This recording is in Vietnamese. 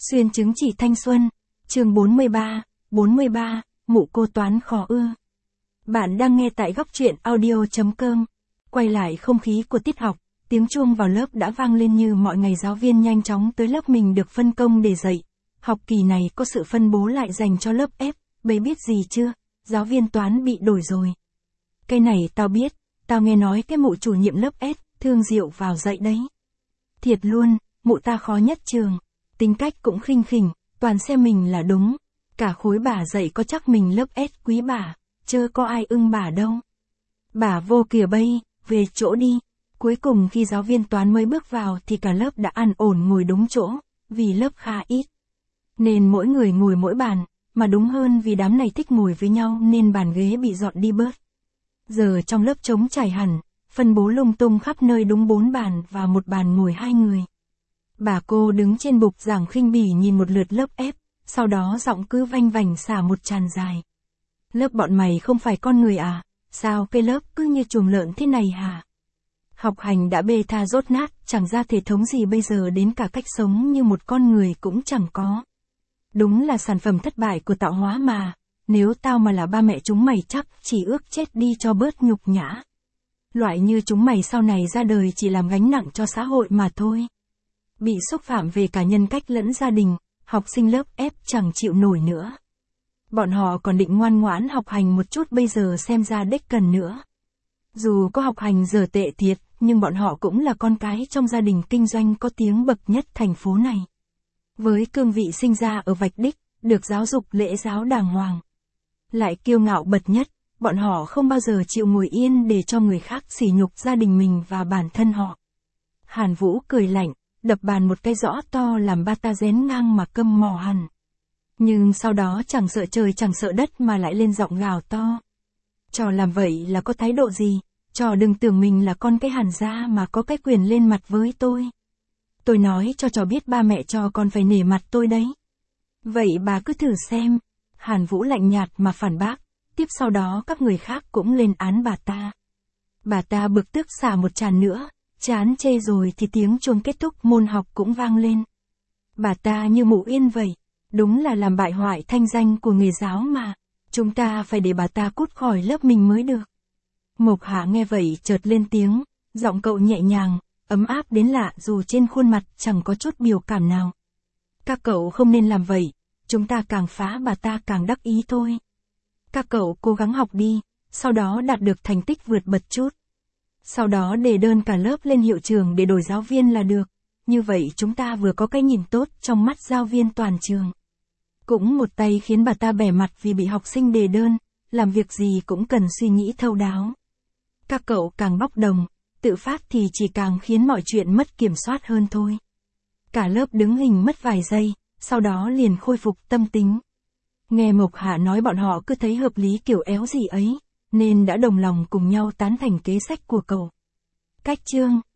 Xuyên chứng chỉ thanh xuân, chương 43, mụ cô toán khó ưa. Bạn đang nghe tại góc truyện audio.com. Quay lại không khí của tiết học, tiếng chuông vào lớp đã vang lên như mọi ngày. Giáo viên nhanh chóng tới lớp mình được phân công để dạy. Học kỳ này có sự phân bố lại dành cho lớp F, bây biết gì chưa? Giáo viên toán bị đổi rồi. Cái này tao biết, tao nghe nói cái mụ chủ nhiệm lớp S, Thương Diệu vào dạy đấy. Thiệt luôn, mụ ta khó nhất trường. Tính cách cũng khinh khỉnh, toàn xem mình là đúng. Cả khối bà dạy có chắc mình lớp S quý bà, chớ có ai ưng bà đâu. Bà vô kìa bây, về chỗ đi. Cuối cùng khi giáo viên toán mới bước vào thì cả lớp đã an ổn ngồi đúng chỗ, vì lớp khá ít. Nên mỗi người ngồi mỗi bàn, mà đúng hơn vì đám này thích ngồi với nhau nên bàn ghế bị dọn đi bớt. Giờ trong lớp trống trải hẳn, phân bố lung tung khắp nơi đúng 4 bàn và một bàn ngồi 2 người. Bà cô đứng trên bục giảng khinh bỉ nhìn một lượt lớp F, sau đó giọng cứ vanh vảnh xả một tràng dài. Lớp bọn mày không phải con người à, sao cái lớp cứ như chuồng lợn thế này hả? Học hành đã bê tha dốt nát, chẳng ra thể thống gì bây giờ đến cả cách sống như một con người cũng chẳng có. Đúng là sản phẩm thất bại của tạo hóa mà, nếu tao mà là ba mẹ chúng mày chắc chỉ ước chết đi cho bớt nhục nhã. Loại như chúng mày sau này ra đời chỉ làm gánh nặng cho xã hội mà thôi. Bị xúc phạm về cả nhân cách lẫn gia đình, học sinh lớp F chẳng chịu nổi nữa. Bọn họ còn định ngoan ngoãn học hành một chút bây giờ xem ra đếch cần nữa. Dù có học hành dở tệ thiệt, nhưng bọn họ cũng là con cái trong gia đình kinh doanh có tiếng bậc nhất thành phố này. Với cương vị sinh ra ở Vạch Đích, được giáo dục lễ giáo đàng hoàng. Lại kiêu ngạo bậc nhất, bọn họ không bao giờ chịu ngồi yên để cho người khác sỉ nhục gia đình mình và bản thân họ. Hàn Vũ cười lạnh, đập bàn một cái rõ to làm ba ta rén ngang mà câm mò hẳn. Nhưng sau đó chẳng sợ trời chẳng sợ đất mà lại lên giọng gào to. Trò làm vậy là có thái độ gì? Trò đừng tưởng mình là con cái Hàn gia mà có cái quyền lên mặt với tôi. Tôi nói cho trò biết ba mẹ trò còn phải nể mặt tôi đấy. Vậy bà cứ thử xem. Hàn Vũ lạnh nhạt mà phản bác. Tiếp sau đó các người khác cũng lên án bà ta. Bà ta bực tức xả một tràng nữa. Chán chê rồi thì tiếng chuông kết thúc môn học cũng vang lên. Bà ta như mụ yên vậy. Đúng là làm bại hoại thanh danh của nghề giáo mà. Chúng ta phải để bà ta cút khỏi lớp mình mới được. Mộc Hạ nghe vậy chợt lên tiếng. Giọng cậu nhẹ nhàng, ấm áp đến lạ dù trên khuôn mặt chẳng có chút biểu cảm nào. Các cậu không nên làm vậy. Chúng ta càng phá bà ta càng đắc ý thôi. Các cậu cố gắng học đi, sau đó đạt được thành tích vượt bật chút. Sau đó đề đơn cả lớp lên hiệu trường để đổi giáo viên là được. Như vậy chúng ta vừa có cái nhìn tốt trong mắt giáo viên toàn trường. Cũng một tay khiến bà ta bẻ mặt vì bị học sinh đề đơn, làm việc gì cũng cần suy nghĩ thấu đáo. Các cậu càng bóc đồng, tự phát thì chỉ càng khiến mọi chuyện mất kiểm soát hơn thôi. Cả lớp đứng hình mất vài giây, sau đó liền khôi phục tâm tính. Nghe Mộc Hạ nói bọn họ cứ thấy hợp lý kiểu éo gì ấy, nên đã đồng lòng cùng nhau tán thành kế sách của cậu. Cách chương